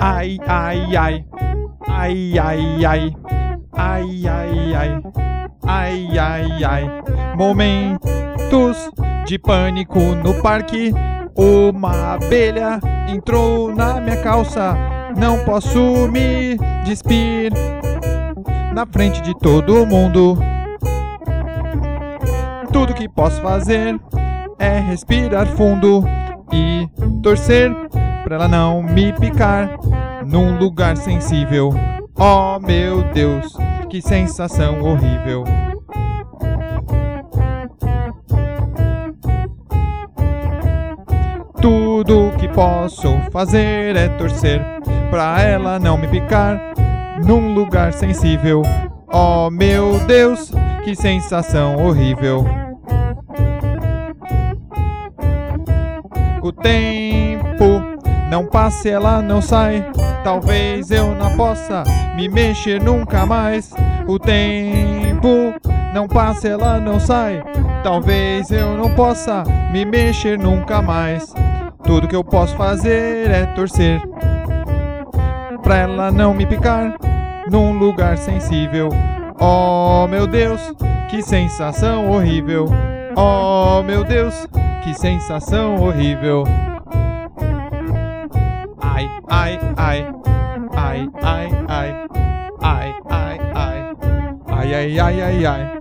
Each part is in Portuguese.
Ai, ai, ai. Ai, ai, ai. Ai, ai, ai. Ai, ai, ai. Momentos de pânico no parque. Uma abelha entrou na minha calça. Não posso me despir na frente de todo mundo. Tudo que posso fazer é respirar fundo e torcer pra ela não me picar num lugar sensível. Oh meu Deus, que sensação horrível. Tudo que posso fazer é torcer pra ela não me picar num lugar sensível. Oh meu Deus, que sensação horrível. O tempo não passa e ela não sai. Talvez eu não possa me mexer nunca mais. O tempo não passa e ela não sai. Talvez eu não possa me mexer nunca mais. Tudo que eu posso fazer é torcer pra ela não me picar num lugar sensível. Oh meu Deus, que sensação horrível. Oh meu Deus, que sensação horrível. Ai, ai, ai. Ai, ai, ai. Ai, ai, ai. Ai, ai, ai, ai, ai.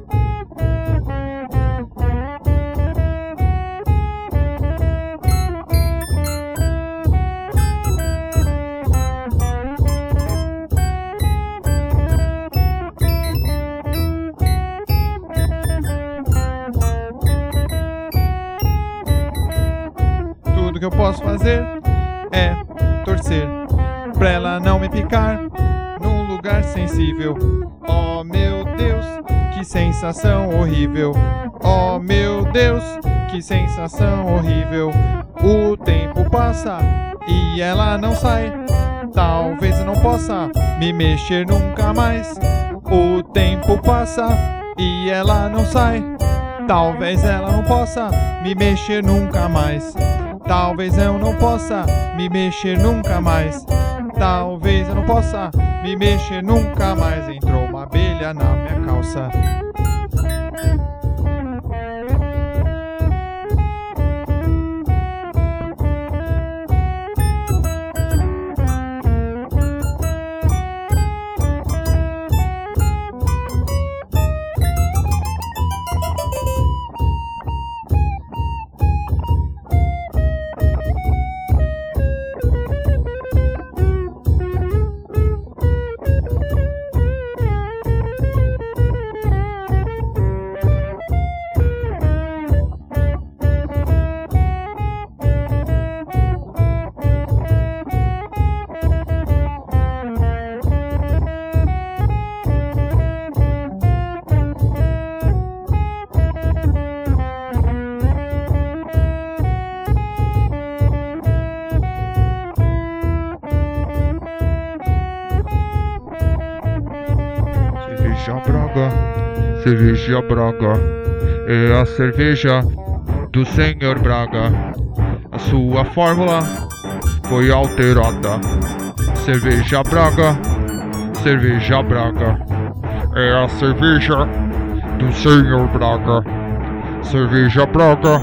Tudo que eu posso fazer é torcer pra ela não me picar num lugar sensível. Oh meu Deus, que sensação horrível. Oh meu Deus, que sensação horrível. O tempo passa e ela não sai. Talvez eu não possa me mexer nunca mais. O tempo passa e ela não sai. Talvez ela não possa me mexer nunca mais. Talvez eu não possa me mexer nunca mais. Talvez eu não possa me mexer nunca mais. Entrou uma abelha na minha calça. Cerveja Braga é a cerveja do Senhor Braga. A sua fórmula foi alterada. Cerveja Braga é a cerveja do Senhor Braga. Cerveja Braga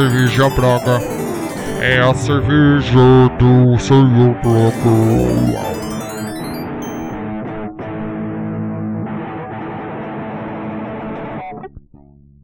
é a cerveja do Senhor Braga.